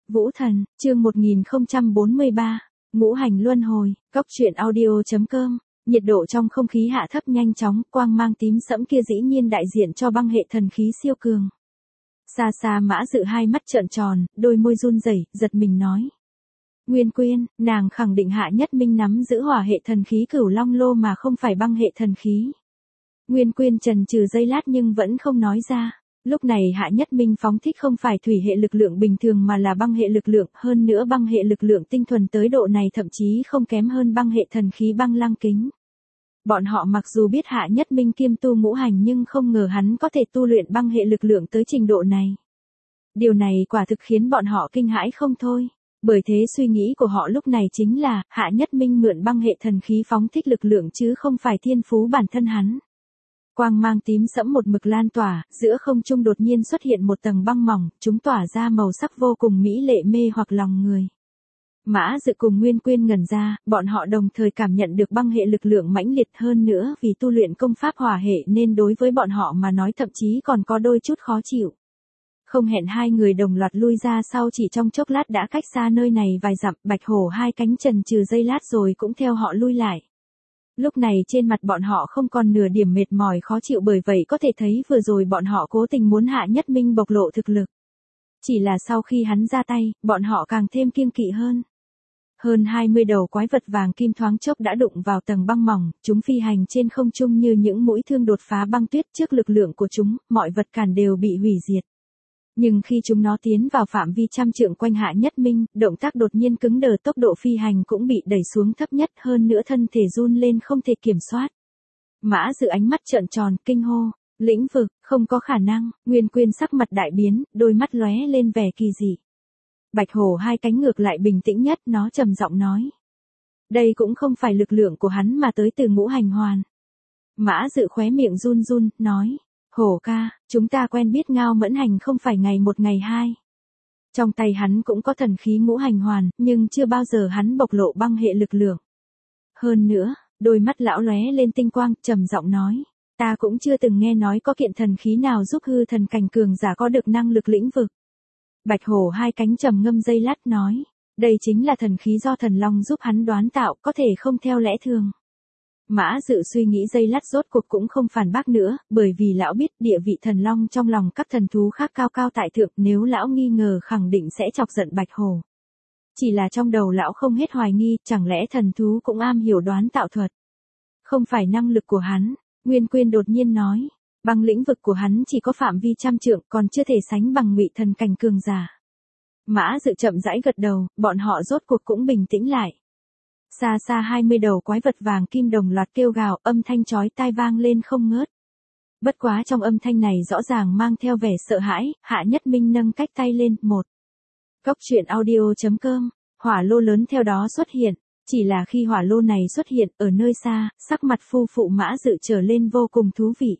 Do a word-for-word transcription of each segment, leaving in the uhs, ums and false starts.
Vũ Thần, chương một nghìn không trăm bốn mươi ba, Ngũ hành luân hồi, Cốc truyện audio.com. Nhiệt độ trong không khí hạ thấp nhanh chóng, quang mang tím sẫm kia dĩ nhiên đại diện cho băng hệ thần khí siêu cường. Xa xa Mã Dự hai mắt trợn tròn, đôi môi run rẩy, giật mình nói. Nguyên Quyên, nàng khẳng định Hạ Nhất Minh nắm giữ hỏa hệ thần khí Cửu Long Lô mà không phải băng hệ thần khí. Nguyên Quyên chần chừ giây lát nhưng vẫn không nói ra. Lúc này Hạ Nhất Minh phóng thích không phải thủy hệ lực lượng bình thường mà là băng hệ lực lượng, hơn nữa băng hệ lực lượng tinh thuần tới độ này thậm chí không kém hơn băng hệ thần khí Băng Lăng Kính. Bọn họ mặc dù biết Hạ Nhất Minh kiêm tu ngũ hành nhưng không ngờ hắn có thể tu luyện băng hệ lực lượng tới trình độ này. Điều này quả thực khiến bọn họ kinh hãi không thôi. Bởi thế suy nghĩ của họ lúc này chính là Hạ Nhất Minh mượn băng hệ thần khí phóng thích lực lượng chứ không phải thiên phú bản thân hắn. Quang mang tím sẫm một mực lan tỏa, giữa không trung đột nhiên xuất hiện một tầng băng mỏng, chúng tỏa ra màu sắc vô cùng mỹ lệ mê hoặc lòng người. Mã Dự cùng Nguyên Quyên ngẩn ra, bọn họ đồng thời cảm nhận được băng hệ lực lượng mãnh liệt hơn nữa vì tu luyện công pháp hỏa hệ nên đối với bọn họ mà nói thậm chí còn có đôi chút khó chịu. Không hẹn hai người đồng loạt lui ra sau chỉ trong chốc lát đã cách xa nơi này vài dặm, Bạch Hổ hai cánh chần chừ giây lát rồi cũng theo họ lui lại. Lúc này trên mặt bọn họ không còn nửa điểm mệt mỏi khó chịu bởi vậy có thể thấy vừa rồi bọn họ cố tình muốn Hạ Nhất Minh bộc lộ thực lực. Chỉ là sau khi hắn ra tay, bọn họ càng thêm kiêng kỵ hơn. Hơn hai mươi đầu quái vật vàng kim thoáng chốc đã đụng vào tầng băng mỏng, chúng phi hành trên không trung như những mũi thương đột phá băng tuyết trước lực lượng của chúng, mọi vật cản đều bị hủy diệt. Nhưng khi chúng nó tiến vào phạm vi trăm trượng quanh Hạ Nhất Minh, động tác đột nhiên cứng đờ, tốc độ phi hành cũng bị đẩy xuống thấp nhất, hơn nữa thân thể run lên không thể kiểm soát. Mã Dự ánh mắt trợn tròn, kinh hô, lĩnh vực, không có khả năng. Nguyên Quyên sắc mặt đại biến, đôi mắt lóe lên vẻ kỳ dị. Bạch Hổ hai cánh ngược lại bình tĩnh nhất, nó trầm giọng nói. Đây cũng không phải lực lượng của hắn mà tới từ ngũ hành hoàn. Mã Dự khóe miệng run run, nói. Hổ ca, chúng ta quen biết Ngao Mẫn Hành không phải ngày một ngày hai. Trong tay hắn cũng có thần khí ngũ hành hoàn, nhưng chưa bao giờ hắn bộc lộ băng hệ lực lượng. Hơn nữa, đôi mắt lão lóe lên tinh quang, trầm giọng nói, ta cũng chưa từng nghe nói có kiện thần khí nào giúp hư thần cảnh cường giả có được năng lực lĩnh vực. Bạch Hổ hai cánh trầm ngâm giây lát nói, đây chính là thần khí do thần long giúp hắn đoán tạo, có thể không theo lẽ thường. Mã Dự suy nghĩ giây lát rốt cuộc cũng không phản bác nữa, bởi vì lão biết địa vị thần long trong lòng các thần thú khác cao cao tại thượng, nếu lão nghi ngờ khẳng định sẽ chọc giận Bạch Hổ. Chỉ là trong đầu lão không hết hoài nghi, chẳng lẽ thần thú cũng am hiểu đoán tạo thuật. Không phải năng lực của hắn, Nguyên Quyên đột nhiên nói, băng lĩnh vực của hắn chỉ có phạm vi trăm trượng còn chưa thể sánh bằng ngụy thần cảnh cường giả. Mã Dự chậm rãi gật đầu, bọn họ rốt cuộc cũng bình tĩnh lại. Xa xa hai mươi đầu quái vật vàng kim đồng loạt kêu gào, âm thanh chói tai vang lên không ngớt. Bất quá trong âm thanh này rõ ràng mang theo vẻ sợ hãi, Hạ Nhất Minh nâng cách tay lên, một. Cốc truyện audio.com, hỏa lô lớn theo đó xuất hiện, chỉ là khi hỏa lô này xuất hiện ở nơi xa, sắc mặt phu phụ Mã Dự trở lên vô cùng thú vị.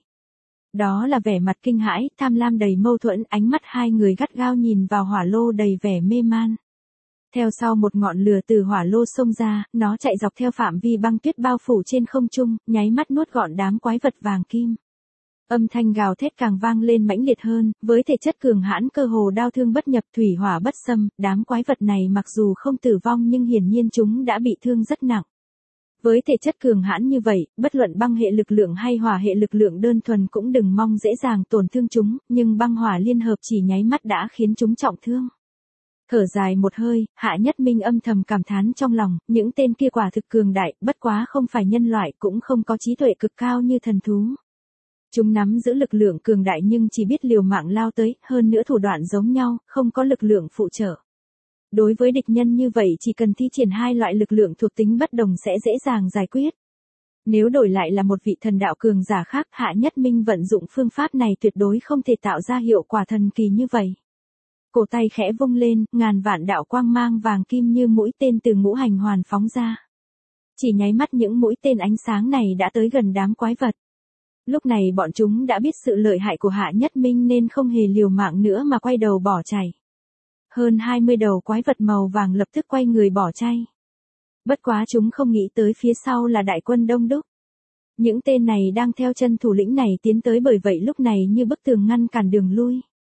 Đó là vẻ mặt kinh hãi, tham lam đầy mâu thuẫn, ánh mắt hai người gắt gao nhìn vào hỏa lô đầy vẻ mê man. Theo sau một ngọn lửa từ hỏa lô xông ra, nó chạy dọc theo phạm vi băng tuyết bao phủ trên không trung, nháy mắt nuốt gọn đám quái vật vàng kim. Âm thanh gào thét càng vang lên mãnh liệt hơn, với thể chất cường hãn cơ hồ đao thương bất nhập thủy hỏa bất xâm, đám quái vật này mặc dù không tử vong nhưng hiển nhiên chúng đã bị thương rất nặng. Với thể chất cường hãn như vậy, bất luận băng hệ lực lượng hay hỏa hệ lực lượng đơn thuần cũng đừng mong dễ dàng tổn thương chúng, nhưng băng hỏa liên hợp chỉ nháy mắt đã khiến chúng trọng thương. Thở dài một hơi, Hạ Nhất Minh âm thầm cảm thán trong lòng, những tên kia quả thực cường đại, bất quá không phải nhân loại cũng không có trí tuệ cực cao như thần thú. Chúng nắm giữ lực lượng cường đại nhưng chỉ biết liều mạng lao tới, hơn nữa thủ đoạn giống nhau, không có lực lượng phụ trợ. Đối với địch nhân như vậy chỉ cần thi triển hai loại lực lượng thuộc tính bất đồng sẽ dễ dàng giải quyết. Nếu đổi lại là một vị thần đạo cường giả khác, Hạ Nhất Minh vận dụng phương pháp này tuyệt đối không thể tạo ra hiệu quả thần kỳ như vậy. Cổ tay khẽ vung lên, ngàn vạn đạo quang mang vàng kim như mũi tên từ ngũ hành hoàn phóng ra. Chỉ nháy mắt những mũi tên ánh sáng này đã tới gần đám quái vật. Lúc này bọn chúng đã biết sự lợi hại của Hạ Nhất Minh nên không hề liều mạng nữa mà quay đầu bỏ chạy. Hơn hai mươi đầu quái vật màu vàng lập tức quay người bỏ chạy. Bất quá chúng không nghĩ tới phía sau là đại quân đông đúc. Những tên này đang theo chân thủ lĩnh này tiến tới bởi vậy lúc này như bức tường ngăn cản đường lui.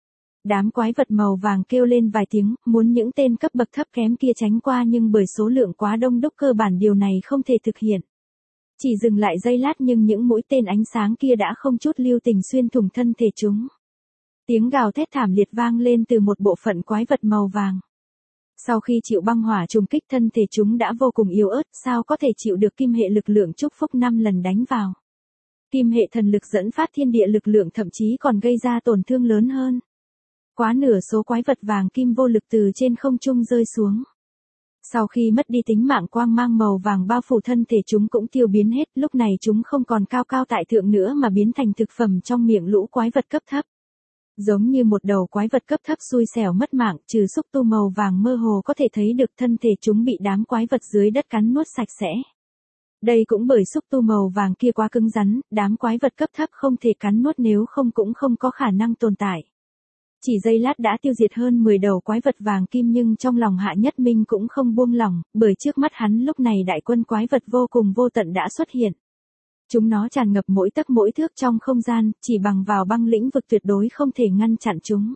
Đám quái vật màu vàng kêu lên vài tiếng, muốn những tên cấp bậc thấp kém kia tránh qua nhưng bởi số lượng quá đông đúc cơ bản điều này không thể thực hiện. Chỉ dừng lại giây lát nhưng những mũi tên ánh sáng kia đã không chút lưu tình xuyên thủng thân thể chúng. Tiếng gào thét thảm liệt vang lên từ một bộ phận quái vật màu vàng. Sau khi chịu băng hỏa trùng kích thân thể chúng đã vô cùng yếu ớt, sao có thể chịu được kim hệ lực lượng chúc phúc năm lần đánh vào. Kim hệ thần lực dẫn phát thiên địa lực lượng thậm chí còn gây ra tổn thương lớn hơn. Quá nửa số quái vật vàng kim vô lực từ trên không trung rơi xuống. Sau khi mất đi tính mạng quang mang màu vàng bao phủ thân thể chúng cũng tiêu biến hết, lúc này chúng không còn cao cao tại thượng nữa mà biến thành thực phẩm trong miệng lũ quái vật cấp thấp. Giống như một đầu quái vật cấp thấp xui xẻo mất mạng, trừ xúc tu màu vàng mơ hồ có thể thấy được thân thể chúng bị đám quái vật dưới đất cắn nuốt sạch sẽ. Đây cũng bởi xúc tu màu vàng kia quá cứng rắn, đám quái vật cấp thấp không thể cắn nuốt nếu không cũng không có khả năng tồn tại. Chỉ giây lát đã tiêu diệt hơn mười đầu quái vật vàng kim nhưng trong lòng Hạ Nhất Minh cũng không buông lỏng, bởi trước mắt hắn lúc này đại quân quái vật vô cùng vô tận đã xuất hiện. Chúng nó tràn ngập mỗi tấc mỗi thước trong không gian, chỉ bằng vào băng lĩnh vực tuyệt đối không thể ngăn chặn chúng.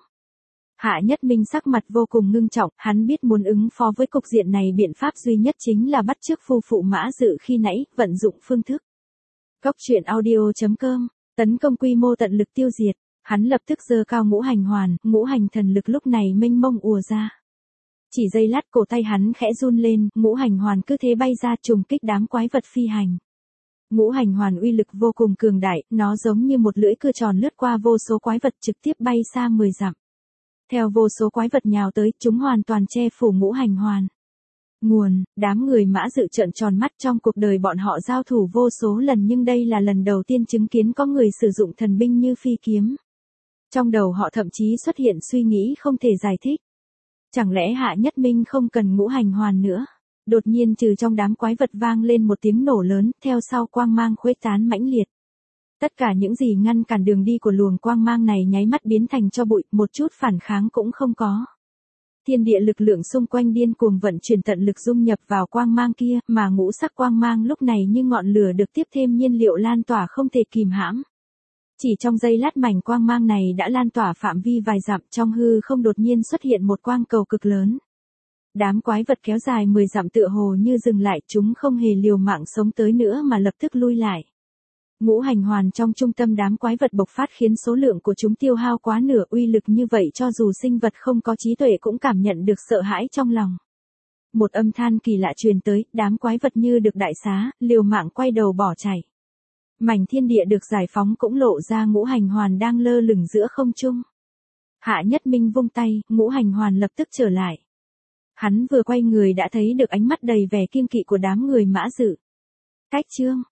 Hạ Nhất Minh sắc mặt vô cùng ngưng trọng, hắn biết muốn ứng phó với cục diện này biện pháp duy nhất chính là bắt chước phu phụ Mã Dự khi nãy, vận dụng phương thức. Cốc truyện audio chấm com, tấn công quy mô tận lực tiêu diệt, hắn lập tức giơ cao ngũ hành hoàn, ngũ hành thần lực lúc này mênh mông ùa ra. Chỉ giây lát cổ tay hắn khẽ run lên, ngũ hành hoàn cứ thế bay ra trùng kích đám quái vật phi hành. Ngũ hành hoàn uy lực vô cùng cường đại, nó giống như một lưỡi cưa tròn lướt qua vô số quái vật trực tiếp bay xa mười dặm. Theo vô số quái vật nhào tới, chúng hoàn toàn che phủ ngũ hành hoàn. Nguồn, đám người Mã Dự trợn tròn mắt, trong cuộc đời bọn họ giao thủ vô số lần nhưng đây là lần đầu tiên chứng kiến có người sử dụng thần binh như phi kiếm. Trong đầu họ thậm chí xuất hiện suy nghĩ không thể giải thích. Chẳng lẽ Hạ Nhất Minh không cần ngũ hành hoàn nữa? Đột nhiên từ trong đám quái vật vang lên một tiếng nổ lớn, theo sau quang mang khuếch tán mãnh liệt. Tất cả những gì ngăn cản đường đi của luồng quang mang này nháy mắt biến thành tro bụi, một chút phản kháng cũng không có. Thiên địa lực lượng xung quanh điên cuồng vận chuyển tận lực dung nhập vào quang mang kia, mà ngũ sắc quang mang lúc này như ngọn lửa được tiếp thêm nhiên liệu lan tỏa không thể kìm hãm. Chỉ trong giây lát mảnh quang mang này đã lan tỏa phạm vi vài dặm, trong hư không đột nhiên xuất hiện một quang cầu cực lớn. Đám quái vật kéo dài mười dặm tựa hồ như dừng lại, chúng không hề liều mạng sống tới nữa mà lập tức lui lại. Ngũ hành hoàn trong trung tâm đám quái vật bộc phát khiến số lượng của chúng tiêu hao quá nửa, uy lực như vậy cho dù sinh vật không có trí tuệ cũng cảm nhận được sợ hãi trong lòng. Một âm than kỳ lạ truyền tới, đám quái vật như được đại xá, liều mạng quay đầu bỏ chạy. Mảnh thiên địa được giải phóng cũng lộ ra ngũ hành hoàn đang lơ lửng giữa không trung. Hạ Nhất Minh vung tay, ngũ hành hoàn lập tức trở lại. Hắn vừa quay người đã thấy được ánh mắt đầy vẻ kiêng kỵ của đám người Mã Dự. Cách chương